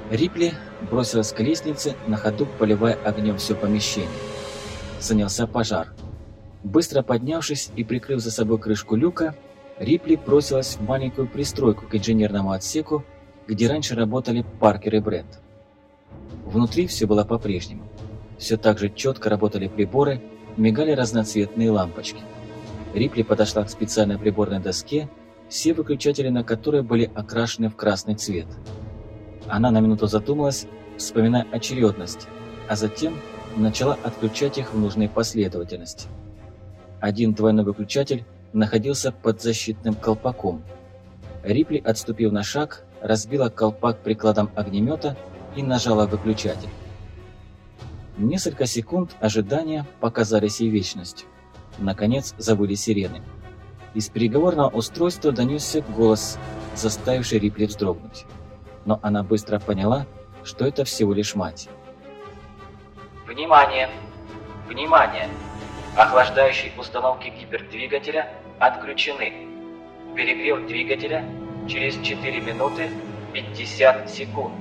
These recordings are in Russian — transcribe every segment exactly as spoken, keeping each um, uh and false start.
Рипли бросилась к лестнице, на ходу поливая огнем все помещение. Занялся пожар. Быстро поднявшись и прикрыв за собой крышку люка, Рипли бросилась в маленькую пристройку к инженерному отсеку, где раньше работали Паркер и Брент. Внутри все было по-прежнему. Все так же четко работали приборы, мигали разноцветные лампочки. Рипли подошла к специальной приборной доске, все выключатели на которой были окрашены в красный цвет. Она на минуту задумалась, вспоминая очередность, а затем начала отключать их в нужной последовательности. Один двойной выключатель находился под защитным колпаком. Рипли, отступив на шаг, разбила колпак прикладом огнемета и нажала выключатель. Несколько секунд ожидания показались ей вечностью. Наконец завыли сирены. Из переговорного устройства донесся голос, заставивший Рипли вздрогнуть. Но она быстро поняла, что это всего лишь мать. Внимание! Внимание! Охлаждающие установки гипердвигателя отключены. Перегрев двигателя через четыре минуты пятьдесят секунд.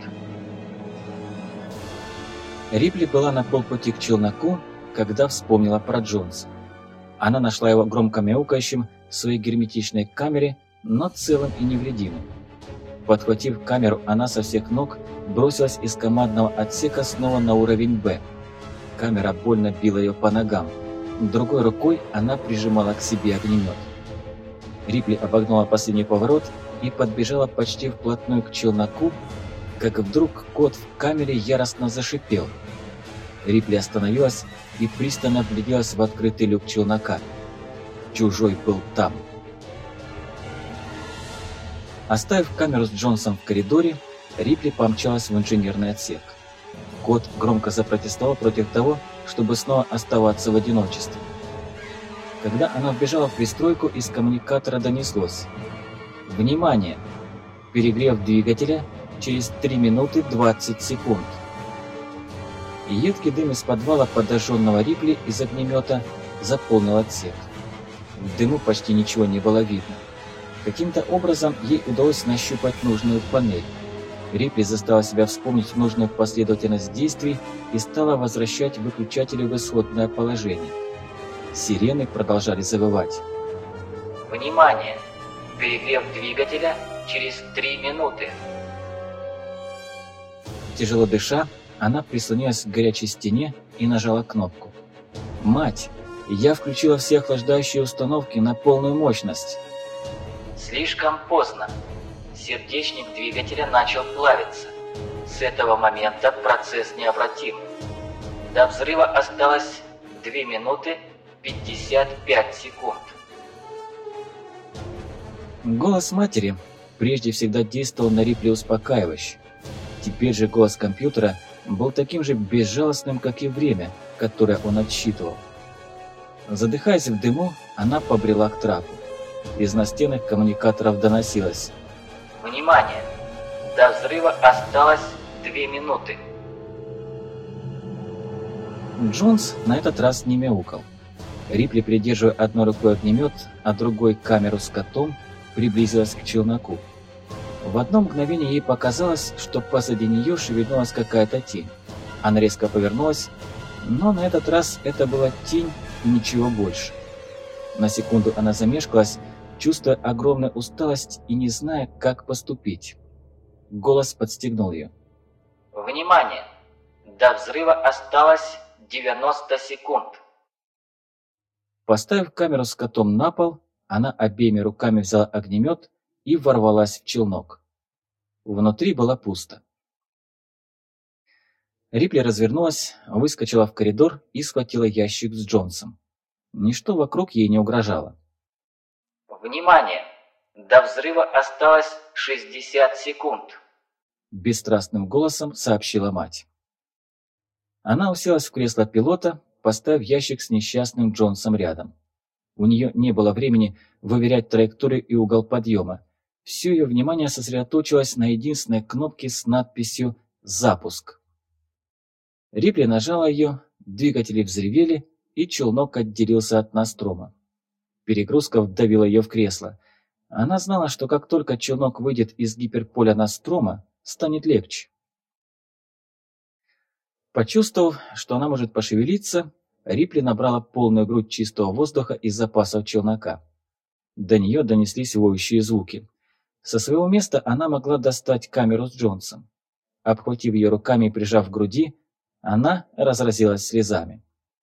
Рипли была на полпути к челноку, когда вспомнила про Джонса. Она нашла его громко мяукающим в своей герметичной камере, но целым и невредимым. Подхватив камеру, она со всех ног бросилась из командного отсека снова на уровень «Б». Камера больно била ее по ногам. Другой рукой она прижимала к себе огнемет. Рипли обогнула последний поворот и подбежала почти вплотную к челноку, как вдруг кот в камере яростно зашипел. Рипли остановилась и пристально вгляделась в открытый люк челнока. Чужой был там. Оставив камеру с Джонсом в коридоре, Рипли помчалась в инженерный отсек. Кот громко запротестовал против того, чтобы снова оставаться в одиночестве. Когда она вбежала в пристройку, из коммуникатора донеслось: «Внимание! Перегрев двигателя через три минуты двадцать секунд». И едкий дым из подвала подожженного Рипли из огнемета заполнил отсек. В дыму почти ничего не было видно. Каким-то образом ей удалось нащупать нужную панель. Рипли заставила себя вспомнить нужную последовательность действий и стала возвращать выключатели в исходное положение. Сирены продолжали завывать. Внимание! Перегрев двигателя через три минуты. Тяжело дыша, она прислонилась к горячей стене и нажала кнопку. «Мать! Я включила все охлаждающие установки на полную мощность!» Слишком поздно. Сердечник двигателя начал плавиться. С этого момента процесс необратим. До взрыва осталось две минуты пятьдесят пять секунд. Голос матери прежде всегда действовал на Рипли успокаивающе. Теперь же голос компьютера был таким же безжалостным, как и время, которое он отсчитывал. Задыхаясь в дыму, она побрела к трапу. Из настенных коммуникаторов доносилось: Внимание! До взрыва осталось две минуты. Джонс на этот раз не мяукал. Рипли, придерживая одной рукой огнемет, а другой камеру с котом, приблизилась к челноку. В одно мгновение ей показалось, что позади нее шевельнулась какая-то тень. Она резко повернулась, но на этот раз это была тень и ничего больше. На секунду она замешкалась, чувствуя огромную усталость и не зная, как поступить. Голос подстегнул ее. Внимание! До взрыва осталось девяносто секунд. Поставив камеру с котом на пол, она обеими руками взяла огнемет и ворвалась в челнок. Внутри было пусто. Рипли развернулась, выскочила в коридор и схватила ящик с Джонсом. Ничто вокруг ей не угрожало. Внимание! До взрыва осталось шестьдесят секунд. Бесстрастным голосом сообщила мать. Она уселась в кресло пилота, поставив ящик с несчастным Джонсом рядом. У нее не было времени выверять траекторию и угол подъема. Все ее внимание сосредоточилось на единственной кнопке с надписью «Запуск». Рипли нажала ее, двигатели взревели, и челнок отделился от Нострома. Перегрузка вдавила ее в кресло. Она знала, что как только челнок выйдет из гиперполя Нострома, станет легче. Почувствовав, что она может пошевелиться, Рипли набрала полную грудь чистого воздуха из запасов челнока. До нее донеслись воющие звуки. Со своего места она могла достать камеру с Джонсом. Обхватив ее руками и прижав к груди, она разразилась слезами.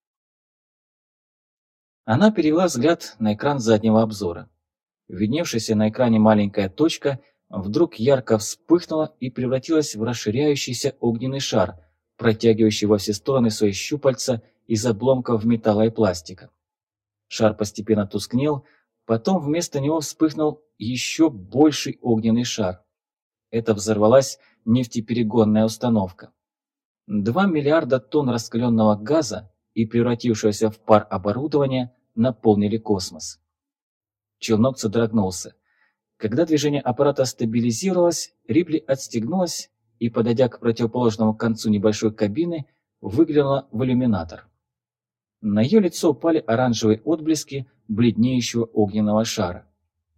Она перевела взгляд на экран заднего обзора. Видневшаяся на экране маленькая точка вдруг ярко вспыхнула и превратилась в расширяющийся огненный шар, протягивающий во все стороны свои щупальца из обломков металла и пластика. Шар постепенно тускнел, потом вместо него вспыхнул еще больший огненный шар. Это взорвалась нефтеперегонная установка. Два миллиарда тонн раскаленного газа и превратившегося в пар оборудования наполнили космос. Челнок содрогнулся. Когда движение аппарата стабилизировалось, Рипли отстегнулась и, подойдя к противоположному концу небольшой кабины, выглянула в иллюминатор. На ее лицо упали оранжевые отблески бледнеющего огненного шара.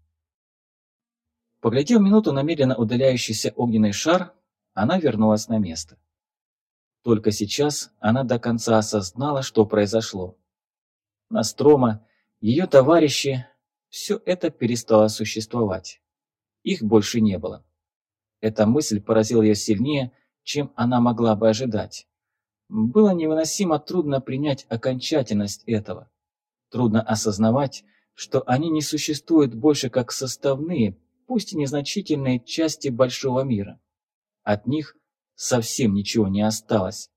Поглядев минуту на медленно удаляющийся огненный шар, она вернулась на место. Только сейчас она до конца осознала, что произошло. Нострома, ее товарищи, все это перестало существовать. Их больше не было. Эта мысль поразила ее сильнее, чем она могла бы ожидать. Было невыносимо трудно принять окончательность этого. Трудно осознавать, что они не существуют больше как составные, пусть и незначительные части большого мира. От них совсем ничего не осталось.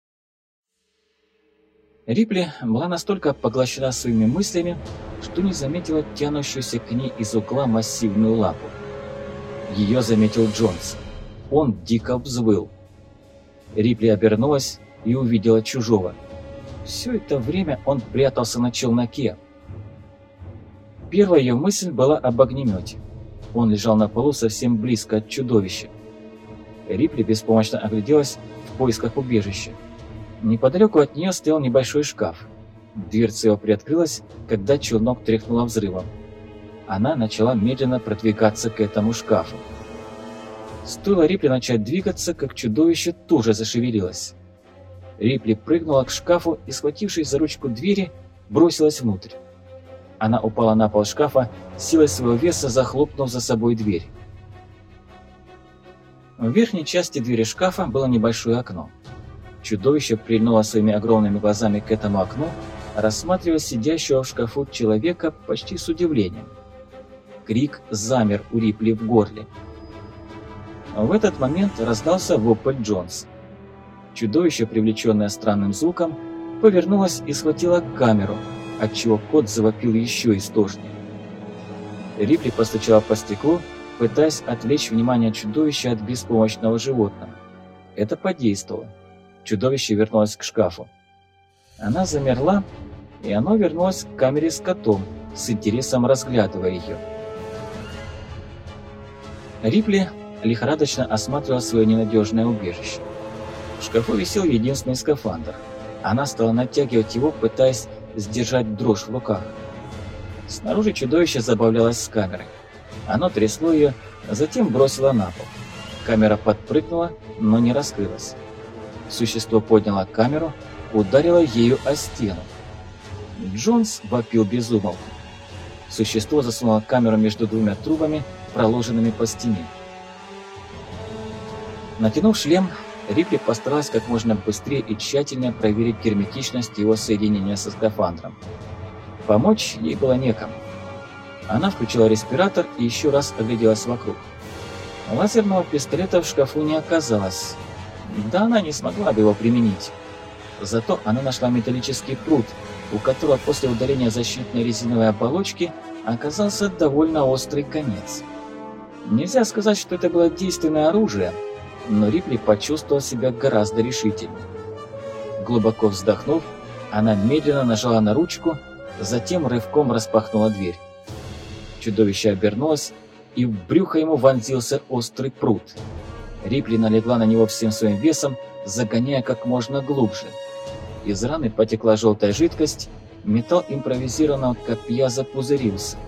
Рипли была настолько поглощена своими мыслями, что не заметила тянущуюся к ней из угла массивную лапу. Ее заметил Джонс. Он дико взвыл. Рипли обернулась и увидела чужого. Все это время он прятался на челноке. Первая ее мысль была об огнемете. Он лежал на полу совсем близко от чудовища. Рипли беспомощно огляделась в поисках убежища. Неподалеку от нее стоял небольшой шкаф. Дверца его приоткрылась, когда челнок тряхнуло взрывом. Она начала медленно продвигаться к этому шкафу. Стоило Рипли начать двигаться, как чудовище тоже зашевелилось. Рипли прыгнула к шкафу и, схватившись за ручку двери, бросилась внутрь. Она упала на пол шкафа, силой своего веса захлопнув за собой дверь. В верхней части двери шкафа было небольшое окно. Чудовище прильнуло своими огромными глазами к этому окну, рассматривая сидящего в шкафу человека почти с удивлением. Крик замер у Рипли в горле. В этот момент раздался вопль Джонс. Чудовище, привлеченное странным звуком, повернулось и схватило камеру, отчего кот завопил еще истошнее. Рипли постучала по стеклу, пытаясь отвлечь внимание чудовища от беспомощного животного. Это подействовало. Чудовище вернулось к шкафу. Она замерла, и оно вернулось к камере с котом, с интересом разглядывая ее. Рипли лихорадочно осматривала свое ненадежное убежище. В шкафу висел единственный скафандр. Она стала натягивать его, пытаясь сдержать дрожь в руках. Снаружи чудовище забавлялось с камерой. Оно трясло ее, затем бросило на пол. Камера подпрыгнула, но не раскрылась. Существо подняло камеру, ударило ею о стену. Джонс вопил без умолку. Существо засунуло камеру между двумя трубами, проложенными по стене. Натянув шлем, Рипли постаралась как можно быстрее и тщательнее проверить герметичность его соединения со скафандром. Помочь ей было некому. Она включила респиратор и еще раз огляделась вокруг. Лазерного пистолета в шкафу не оказалось. Да она не смогла бы его применить. Зато она нашла металлический прут, у которого после удаления защитной резиновой оболочки оказался довольно острый конец. Нельзя сказать, что это было действенное оружие, но Рипли почувствовала себя гораздо решительнее. Глубоко вздохнув, она медленно нажала на ручку, затем рывком распахнула дверь. Чудовище обернулось, и в брюхо ему вонзился острый прут. Рипли налегла на него всем своим весом, загоняя как можно глубже. Из раны потекла желтая жидкость, металл импровизированного копья запузырился.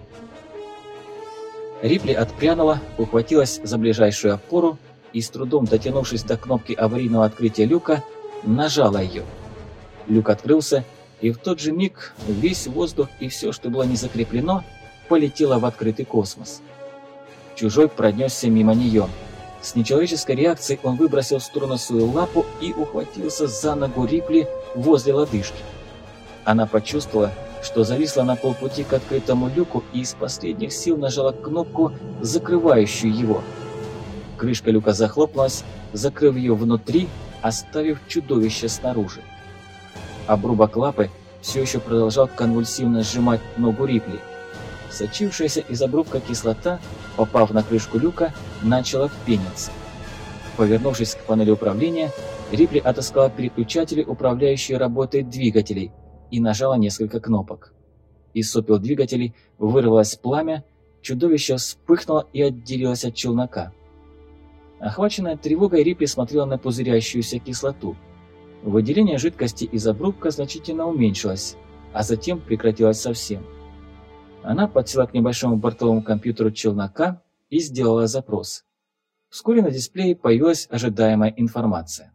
Рипли отпрянула, ухватилась за ближайшую опору и, с трудом дотянувшись до кнопки аварийного открытия люка, нажала ее. Люк открылся, и в тот же миг весь воздух и все, что было не закреплено, полетело в открытый космос. Чужой пронесся мимо нее. С нечеловеческой реакцией он выбросил в сторону свою лапу и ухватился за ногу Рипли возле лодыжки. Она почувствовала, что зависла на полпути к открытому люку и из последних сил нажала кнопку, закрывающую его. Крышка люка захлопнулась, закрыв ее внутри, оставив чудовище снаружи. Обрубок лапы все еще продолжал конвульсивно сжимать ногу Рипли. Сочившаяся из обрубка кислота, попав на крышку люка, начала пениться. Повернувшись к панели управления, Рипли отыскала переключатели, управляющие работой двигателей, и нажала несколько кнопок. Из сопел двигателей вырвалось пламя, чудовище вспыхнуло и отделилось от челнока. Охваченная тревогой, Рипли смотрела на пузырящуюся кислоту. Выделение жидкости из обрубка значительно уменьшилось, а затем прекратилось совсем. Она подсела к небольшому бортовому компьютеру челнока и сделала запрос. Вскоре на дисплее появилась ожидаемая информация.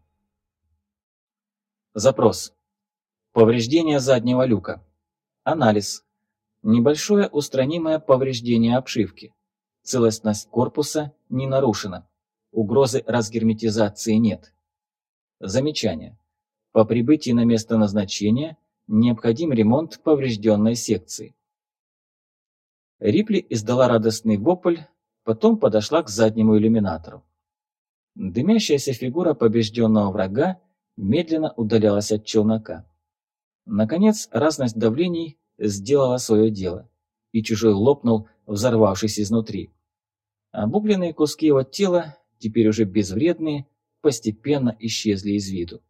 Запрос. Повреждение заднего люка. Анализ. Небольшое устранимое повреждение обшивки. Целостность корпуса не нарушена. Угрозы разгерметизации нет. Замечание. По прибытии на место назначения необходим ремонт поврежденной секции. Рипли издала радостный вопль, потом подошла к заднему иллюминатору. Дымящаяся фигура побежденного врага медленно удалялась от челнока. Наконец, разность давлений сделала свое дело, и чужой лопнул, взорвавшись изнутри. Обугленные куски его тела, теперь уже безвредные, постепенно исчезли из виду.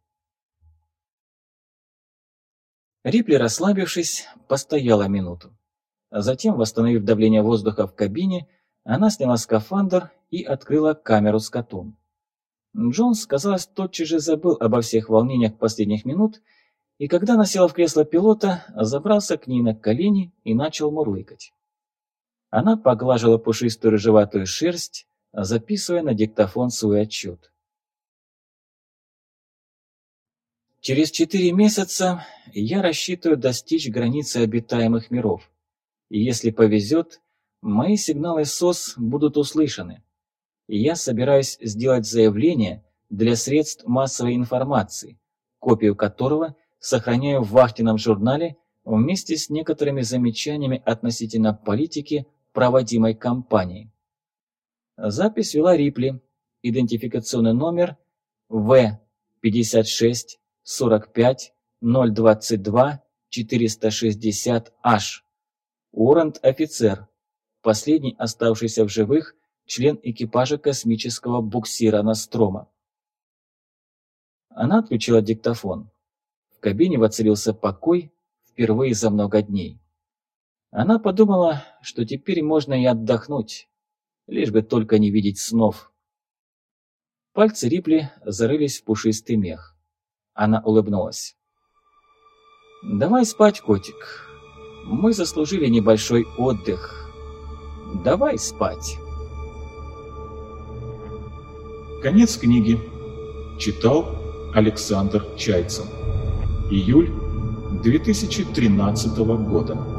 Рипли, расслабившись, постояла минуту. Затем, восстановив давление воздуха в кабине, она сняла скафандр и открыла камеру с котом. Джонс, казалось, тотчас же забыл обо всех волнениях последних минут, и когда она села в кресло пилота, забрался к ней на колени и начал мурлыкать. Она поглаживала пушистую рыжеватую шерсть, записывая на диктофон свой отчет. Через четыре месяца я рассчитываю достичь границы обитаемых миров. И если повезет, мои сигналы СОС будут услышаны. И я собираюсь сделать заявление для средств массовой информации, копию которого сохраняю в вахтенном журнале вместе с некоторыми замечаниями относительно политики, проводимой компанией. Запись вела Рипли, идентификационный номер В пятьдесят шесть сорок пять ноль двадцать два четыреста шестьдесят H. Уоррент-офицер, последний оставшийся в живых член экипажа космического буксира «Нострома». Она отключила диктофон. В кабине воцарился покой впервые за много дней. Она подумала, что теперь можно и отдохнуть, лишь бы только не видеть снов. Пальцы Рипли зарылись в пушистый мех. Она улыбнулась. «Давай спать, котик. Мы заслужили небольшой отдых. Давай спать». Конец книги. Читал Александр Чайцин. Июль две тысячи тринадцатого года.